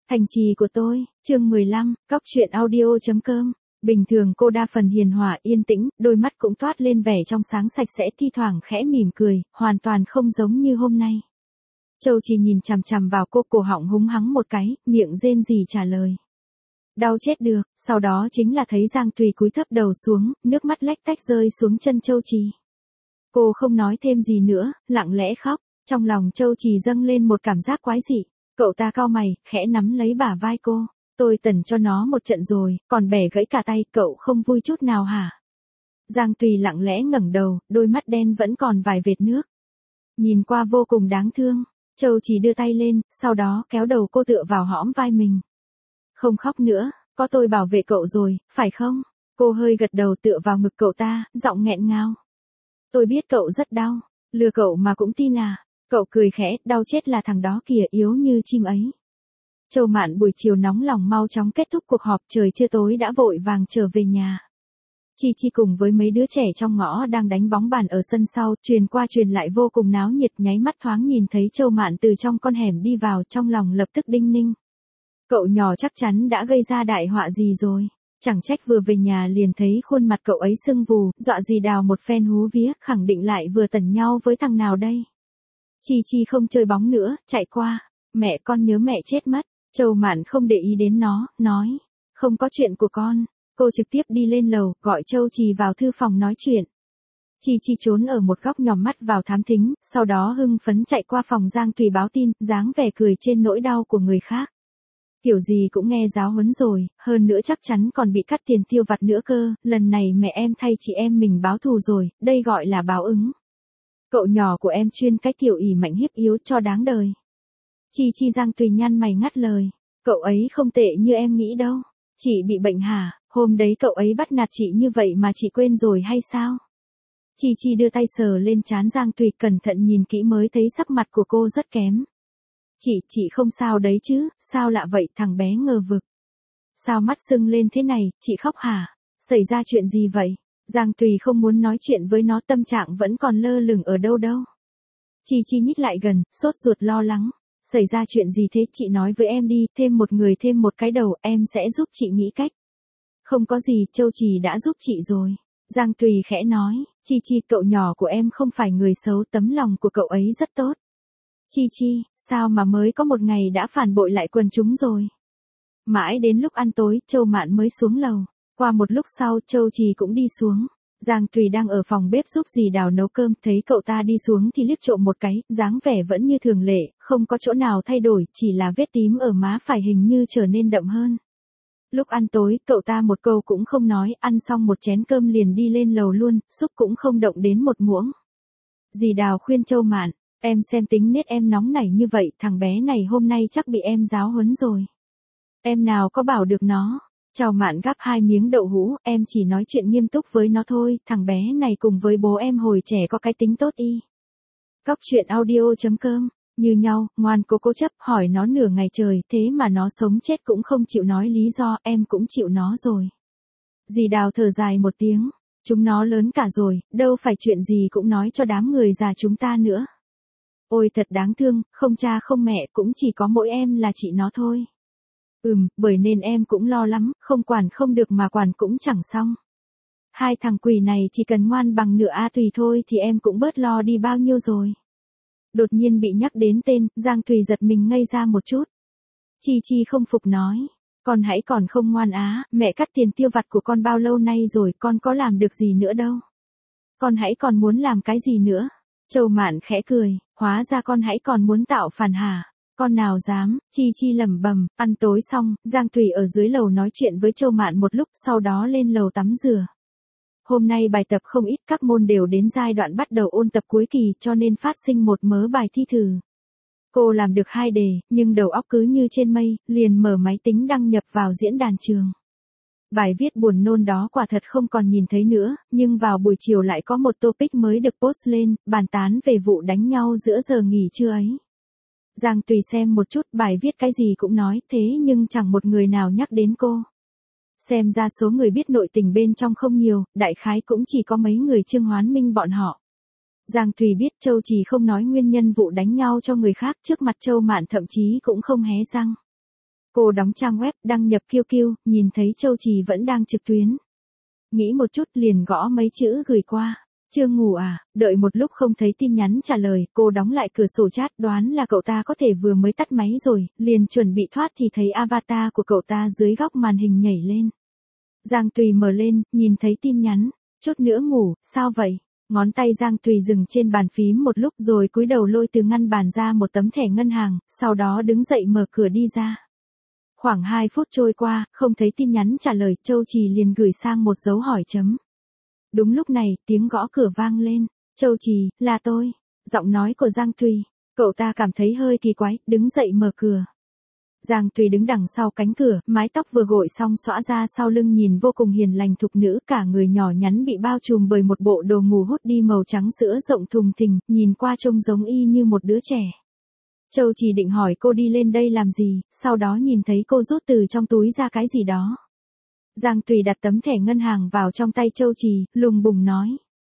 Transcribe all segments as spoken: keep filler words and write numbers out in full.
Thành trì của tôi, chương mười lăm, cóc truyện audio.com. Bình thường cô đa phần hiền hòa yên tĩnh, đôi mắt cũng toát lên vẻ trong sáng sạch sẽ, thi thoảng khẽ mỉm cười, hoàn toàn không giống như hôm nay. Châu Trì nhìn chằm chằm vào cô, cổ họng húng hắng một cái, miệng rên rỉ trả lời. Đau chết được, sau đó chính là thấy Giang Tùy cúi thấp đầu xuống, nước mắt lách tách rơi xuống chân Châu Trì. Cô không nói thêm gì nữa, lặng lẽ khóc, trong lòng Châu Trì dâng lên một cảm giác quái dị. Cậu ta cau mày, khẽ nắm lấy bả vai cô. Tôi tẩn cho nó một trận rồi, còn bẻ gãy cả tay, cậu không vui chút nào hả? Giang Tùy lặng lẽ ngẩng đầu, đôi mắt đen vẫn còn vài vệt nước. Nhìn qua vô cùng đáng thương, Châu Trì đưa tay lên, sau đó kéo đầu cô tựa vào hõm vai mình. Không khóc nữa, có tôi bảo vệ cậu rồi, phải không? Cô hơi gật đầu tựa vào ngực cậu ta, giọng nghẹn ngào. Tôi biết cậu rất đau, lừa cậu mà cũng tin à? Cậu cười khẽ, đau chết là thằng đó kìa, yếu như chim ấy. Châu Mạn buổi chiều nóng lòng mau chóng kết thúc cuộc họp, trời chưa tối đã vội vàng trở về nhà. Chi Chi cùng với mấy đứa trẻ trong ngõ đang đánh bóng bàn ở sân sau, truyền qua truyền lại vô cùng náo nhiệt, nháy mắt thoáng nhìn thấy Châu Mạn từ trong con hẻm đi vào, trong lòng lập tức đinh ninh. Cậu nhỏ chắc chắn đã gây ra đại họa gì rồi. Chẳng trách vừa về nhà liền thấy khuôn mặt cậu ấy sưng vù, dọa gì đào một phen hú vía, khẳng định lại vừa tẩn nhau với thằng nào đây. Chi Chi không chơi bóng nữa, chạy qua. Mẹ, con nhớ mẹ chết mất. Châu Mạn không để ý đến nó, nói. Không có chuyện của con. Cô trực tiếp đi lên lầu, gọi Châu Trì vào thư phòng nói chuyện. Chi Chi trốn ở một góc nhòm mắt vào thám thính, sau đó hưng phấn chạy qua phòng Giang Tùy báo tin, dáng vẻ cười trên nỗi đau của người khác. Kiểu gì cũng nghe giáo huấn rồi, hơn nữa chắc chắn còn bị cắt tiền tiêu vặt nữa cơ, lần này mẹ em thay chị em mình báo thù rồi, đây gọi là báo ứng. Cậu nhỏ của em chuyên cái kiểu ỉ mạnh hiếp yếu cho đáng đời. Chi Chi Giang Tùy nhăn mày ngắt lời, cậu ấy không tệ như em nghĩ đâu, chị bị bệnh hả, hôm đấy cậu ấy bắt nạt chị như vậy mà chị quên rồi hay sao? Chi Chi đưa tay sờ lên trán Giang Tùy, cẩn thận nhìn kỹ mới thấy sắc mặt của cô rất kém. Chị, chị không sao đấy chứ, sao lạ vậy? Thằng bé ngờ vực. Sao mắt sưng lên thế này, chị khóc hả? Xảy ra chuyện gì vậy? Giang Tùy không muốn nói chuyện với nó, tâm trạng vẫn còn lơ lửng ở đâu đâu. Chi Chi nhích lại gần, sốt ruột lo lắng. Xảy ra chuyện gì thế, chị nói với em đi, thêm một người thêm một cái đầu, em sẽ giúp chị nghĩ cách. Không có gì, Châu Trì đã giúp chị rồi. Giang Tùy khẽ nói, Chi Chi, cậu nhỏ của em không phải người xấu, tấm lòng của cậu ấy rất tốt. Chi Chi, sao mà mới có một ngày đã phản bội lại quần chúng rồi? Mãi đến lúc ăn tối, Châu Mạn mới xuống lầu. Qua một lúc sau, Châu Trì cũng đi xuống. Giang Tùy đang ở phòng bếp giúp dì Đào nấu cơm, thấy cậu ta đi xuống thì liếc trộm một cái, dáng vẻ vẫn như thường lệ, không có chỗ nào thay đổi, chỉ là vết tím ở má phải hình như trở nên đậm hơn. Lúc ăn tối, cậu ta một câu cũng không nói, ăn xong một chén cơm liền đi lên lầu luôn, xúc cũng không động đến một muỗng. Dì Đào khuyên Châu Mạn, em xem tính nết em nóng nảy như vậy, thằng bé này hôm nay chắc bị em giáo huấn rồi. Em nào có bảo được nó. Châu Mạn gắp hai miếng đậu hũ, em chỉ nói chuyện nghiêm túc với nó thôi, thằng bé này cùng với bố em hồi trẻ có cái tính tốt y. Cóc truyện audio.com, như nhau, ngoan cố cố chấp, hỏi nó nửa ngày trời, thế mà nó sống chết cũng không chịu nói lý do, em cũng chịu nó rồi. Dì Đào thở dài một tiếng, chúng nó lớn cả rồi, đâu phải chuyện gì cũng nói cho đám người già chúng ta nữa. Ôi thật đáng thương, không cha không mẹ, cũng chỉ có mỗi em là chị nó thôi. Ừm, bởi nên em cũng lo lắm, không quản không được mà quản cũng chẳng xong. Hai thằng quỷ này chỉ cần ngoan bằng nửa A Tùy thôi thì em cũng bớt lo đi bao nhiêu rồi. Đột nhiên bị nhắc đến tên, Giang Tùy giật mình ngây ra một chút. Chi Chi không phục nói, con hãy còn không ngoan á, mẹ cắt tiền tiêu vặt của con bao lâu nay rồi, con có làm được gì nữa đâu. Con hãy còn muốn làm cái gì nữa? Châu Mạn khẽ cười, hóa ra con hãy còn muốn tạo phản hả? Con nào dám, Chi Chi lẩm bẩm. Ăn tối xong, Giang Tùy ở dưới lầu nói chuyện với Châu Mạn một lúc, sau đó lên lầu tắm rửa. Hôm nay bài tập không ít, các môn đều đến giai đoạn bắt đầu ôn tập cuối kỳ cho nên phát sinh một mớ bài thi thử. Cô làm được hai đề, nhưng đầu óc cứ như trên mây, liền mở máy tính đăng nhập vào diễn đàn trường. Bài viết buồn nôn đó quả thật không còn nhìn thấy nữa, nhưng vào buổi chiều lại có một topic mới được post lên, bàn tán về vụ đánh nhau giữa giờ nghỉ trưa ấy. Giang Tùy xem một chút, bài viết cái gì cũng nói, thế nhưng chẳng một người nào nhắc đến cô. Xem ra số người biết nội tình bên trong không nhiều, đại khái cũng chỉ có mấy người Trương Hoán Minh bọn họ. Giang Tùy biết Châu Trì không nói nguyên nhân vụ đánh nhau cho người khác, trước mặt Châu Mạn thậm chí cũng không hé răng. Cô đóng trang web, đăng nhập Q Q, nhìn thấy Châu Trì vẫn đang trực tuyến. Nghĩ một chút liền gõ mấy chữ gửi qua. Chưa ngủ à, đợi một lúc không thấy tin nhắn trả lời, cô đóng lại cửa sổ chat, đoán là cậu ta có thể vừa mới tắt máy rồi, liền chuẩn bị thoát thì thấy avatar của cậu ta dưới góc màn hình nhảy lên. Giang Tùy mở lên, nhìn thấy tin nhắn, chút nữa ngủ, sao vậy? Ngón tay Giang Tùy dừng trên bàn phím một lúc rồi cúi đầu lôi từ ngăn bàn ra một tấm thẻ ngân hàng, sau đó đứng dậy mở cửa đi ra. Khoảng hai phút trôi qua, không thấy tin nhắn trả lời, Châu Trì liền gửi sang một dấu hỏi chấm. Đúng lúc này, tiếng gõ cửa vang lên. Châu Trì, là tôi. Giọng nói của Giang Tùy. Cậu ta cảm thấy hơi kỳ quái, đứng dậy mở cửa. Giang Tùy đứng đằng sau cánh cửa, mái tóc vừa gội xong xõa ra sau lưng nhìn vô cùng hiền lành thục nữ, cả người nhỏ nhắn bị bao trùm bởi một bộ đồ ngủ hút đi màu trắng sữa rộng thùng thình, nhìn qua trông giống y như một đứa trẻ. Châu Trì định hỏi cô đi lên đây làm gì, sau đó nhìn thấy cô rút từ trong túi ra cái gì đó. Giang Tùy đặt tấm thẻ ngân hàng vào trong tay Châu Trì, lùng bùng nói.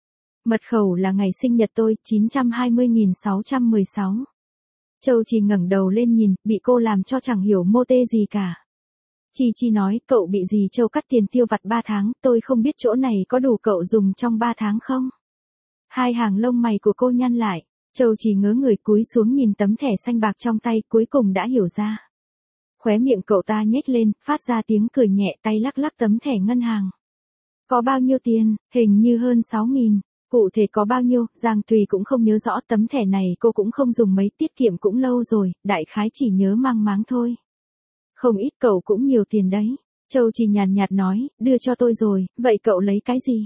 Mật khẩu là ngày sinh nhật tôi, chín trăm hai mươi nghìn sáu trăm mười sáu. Châu Trì ngẩng đầu lên nhìn, bị cô làm cho chẳng hiểu mô tê gì cả. Chi Chi nói, cậu bị gì Châu cắt tiền tiêu vặt ba tháng, tôi không biết chỗ này có đủ cậu dùng trong ba tháng không? Hai hàng lông mày của cô nhăn lại, Châu Trì ngớ người cúi xuống nhìn tấm thẻ xanh bạc trong tay, cuối cùng đã hiểu ra. Khóe miệng cậu ta nhếch lên, phát ra tiếng cười nhẹ, tay lắc lắc tấm thẻ ngân hàng. Có bao nhiêu tiền? Hình như hơn sáu nghìn. Cụ thể có bao nhiêu, Giang Tùy cũng không nhớ rõ, tấm thẻ này cô cũng không dùng mấy, tiết kiệm cũng lâu rồi, đại khái chỉ nhớ mang máng thôi. Không ít, cậu cũng nhiều tiền đấy. Châu Trì nhàn nhạt nói, đưa cho tôi rồi, vậy cậu lấy cái gì?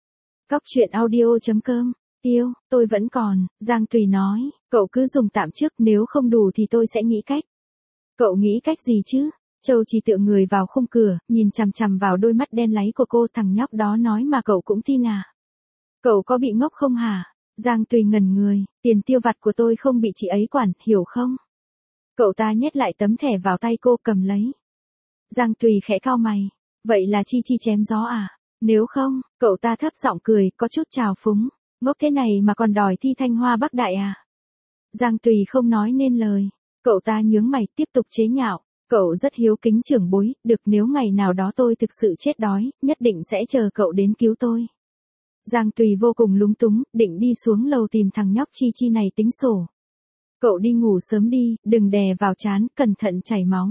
Cóc truyện audio chấm com, tiêu, tôi vẫn còn, Giang Tùy nói, cậu cứ dùng tạm trước, nếu không đủ thì tôi sẽ nghĩ cách. Cậu nghĩ cách gì chứ? Châu Trì tựa người vào khung cửa, nhìn chằm chằm vào đôi mắt đen láy của cô, thằng nhóc đó nói mà cậu cũng tin à? Cậu có bị ngốc không hả? Giang Tùy ngẩn người, tiền tiêu vặt của tôi không bị chị ấy quản, hiểu không? Cậu ta nhét lại tấm thẻ vào tay cô, cầm lấy. Giang Tùy khẽ cau mày, vậy là Chi Chi chém gió à? Nếu không, cậu ta thấp giọng cười, có chút trào phúng, ngốc thế này mà còn đòi thi Thanh Hoa Bắc Đại à? Giang Tùy không nói nên lời, cậu ta nhướng mày tiếp tục chế nhạo, cậu rất hiếu kính trưởng bối, được nếu ngày nào đó tôi thực sự chết đói, nhất định sẽ chờ cậu đến cứu tôi. Giang Tùy vô cùng lúng túng, định đi xuống lầu tìm thằng nhóc Chi Chi này tính sổ. Cậu đi ngủ sớm đi, đừng đè vào trán, cẩn thận chảy máu.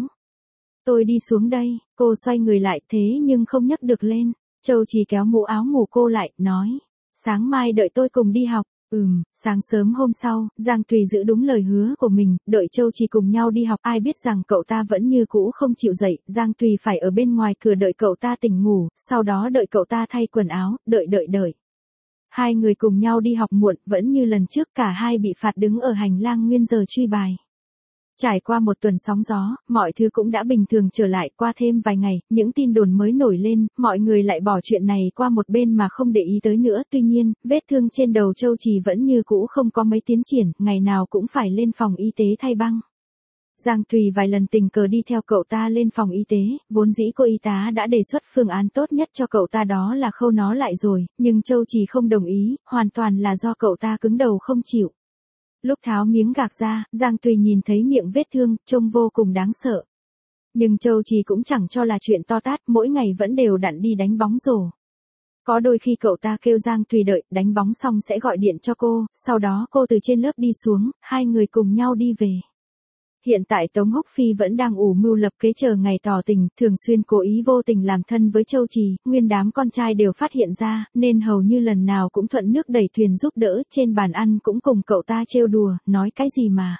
Tôi đi xuống đây, cô xoay người lại thế nhưng không nhấc được lên. Châu Trì kéo mũ áo ngủ cô lại, nói. Sáng mai đợi tôi cùng đi học. Ừm, sáng sớm hôm sau, Giang Tùy giữ đúng lời hứa của mình, đợi Châu Trì cùng nhau đi học, ai biết rằng cậu ta vẫn như cũ không chịu dậy, Giang Tùy phải ở bên ngoài cửa đợi cậu ta tỉnh ngủ, sau đó đợi cậu ta thay quần áo, đợi đợi đợi. Hai người cùng nhau đi học muộn, vẫn như lần trước, cả hai bị phạt đứng ở hành lang nguyên giờ truy bài. Trải qua một tuần sóng gió, mọi thứ cũng đã bình thường trở lại, qua thêm vài ngày, những tin đồn mới nổi lên, mọi người lại bỏ chuyện này qua một bên mà không để ý tới nữa, tuy nhiên, vết thương trên đầu Châu Trì vẫn như cũ không có mấy tiến triển, ngày nào cũng phải lên phòng y tế thay băng. Giang Tùy vài lần tình cờ đi theo cậu ta lên phòng y tế, vốn dĩ cô y tá đã đề xuất phương án tốt nhất cho cậu ta đó là khâu nó lại rồi, nhưng Châu Trì không đồng ý, hoàn toàn là do cậu ta cứng đầu không chịu. Lúc tháo miếng gạc ra, Giang Tùy nhìn thấy miệng vết thương, trông vô cùng đáng sợ. Nhưng Châu Trì cũng chẳng cho là chuyện to tát, mỗi ngày vẫn đều đặn đi đánh bóng rổ. Có đôi khi cậu ta kêu Giang Tùy đợi, đánh bóng xong sẽ gọi điện cho cô, sau đó cô từ trên lớp đi xuống, hai người cùng nhau đi về. Hiện tại Tống Húc Phi vẫn đang ủ mưu lập kế chờ ngày tỏ tình, thường xuyên cố ý vô tình làm thân với Châu Trì, nguyên đám con trai đều phát hiện ra, nên hầu như lần nào cũng thuận nước đẩy thuyền giúp đỡ, trên bàn ăn cũng cùng cậu ta trêu đùa, nói cái gì mà.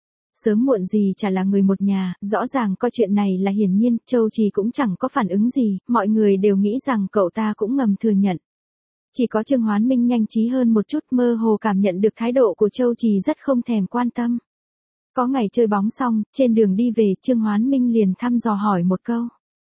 Sớm muộn gì chả là người một nhà, rõ ràng coi chuyện này là hiển nhiên, Châu Trì cũng chẳng có phản ứng gì, mọi người đều nghĩ rằng cậu ta cũng ngầm thừa nhận. Chỉ có Trương Hoán Minh nhanh trí hơn một chút, mơ hồ cảm nhận được thái độ của Châu Trì rất không thèm quan tâm. Có ngày chơi bóng xong, trên đường đi về, Trương Hoán Minh liền thăm dò hỏi một câu.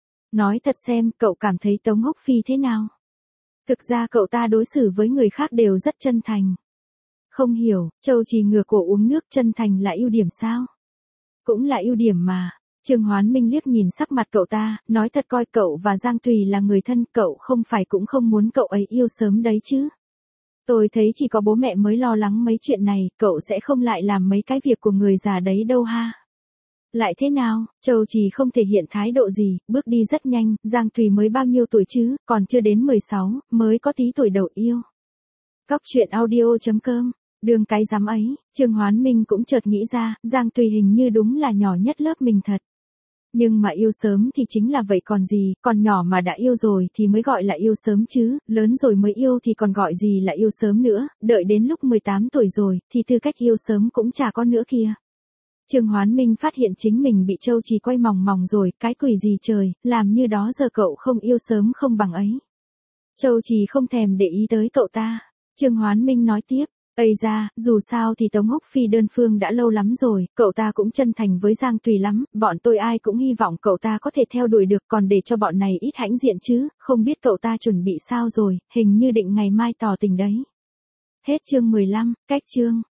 Nói thật xem, cậu cảm thấy Tống Húc Phi thế nào? Thực ra cậu ta đối xử với người khác đều rất chân thành. Không hiểu, Châu Trì ngửa cổ uống nước, chân thành là ưu điểm sao? Cũng là ưu điểm mà. Trương Hoán Minh liếc nhìn sắc mặt cậu ta, nói thật coi cậu và Giang Tùy là người thân, cậu không phải cũng không muốn cậu ấy yêu sớm đấy chứ? Tôi thấy chỉ có bố mẹ mới lo lắng mấy chuyện này, cậu sẽ không lại làm mấy cái việc của người già đấy đâu ha. Lại thế nào, Châu Trì không thể hiện thái độ gì, bước đi rất nhanh, Giang Tùy mới bao nhiêu tuổi chứ, còn chưa đến mười sáu, mới có tí tuổi đầu yêu. Cóc truyện audio chấm com, đường cái dám ấy, Trương Hoán Minh cũng chợt nghĩ ra, Giang Tùy hình như đúng là nhỏ nhất lớp mình thật. Nhưng mà yêu sớm thì chính là vậy còn gì, còn nhỏ mà đã yêu rồi thì mới gọi là yêu sớm chứ, lớn rồi mới yêu thì còn gọi gì là yêu sớm nữa, đợi đến lúc mười tám tuổi rồi, thì tư cách yêu sớm cũng chả có nữa kìa. Trương Hoán Minh phát hiện chính mình bị Châu Trì quay mòng mòng rồi, cái quỷ gì trời, làm như đó giờ cậu không yêu sớm không bằng ấy. Châu Trì không thèm để ý tới cậu ta. Trương Hoán Minh nói tiếp, ây ra, dù sao thì Tống Húc Phi đơn phương đã lâu lắm rồi, cậu ta cũng chân thành với Giang Tùy lắm, bọn tôi ai cũng hy vọng cậu ta có thể theo đuổi được, còn để cho bọn này ít hãnh diện chứ, không biết cậu ta chuẩn bị sao rồi, hình như định ngày mai tỏ tình đấy. Hết chương mười lăm, cách chương.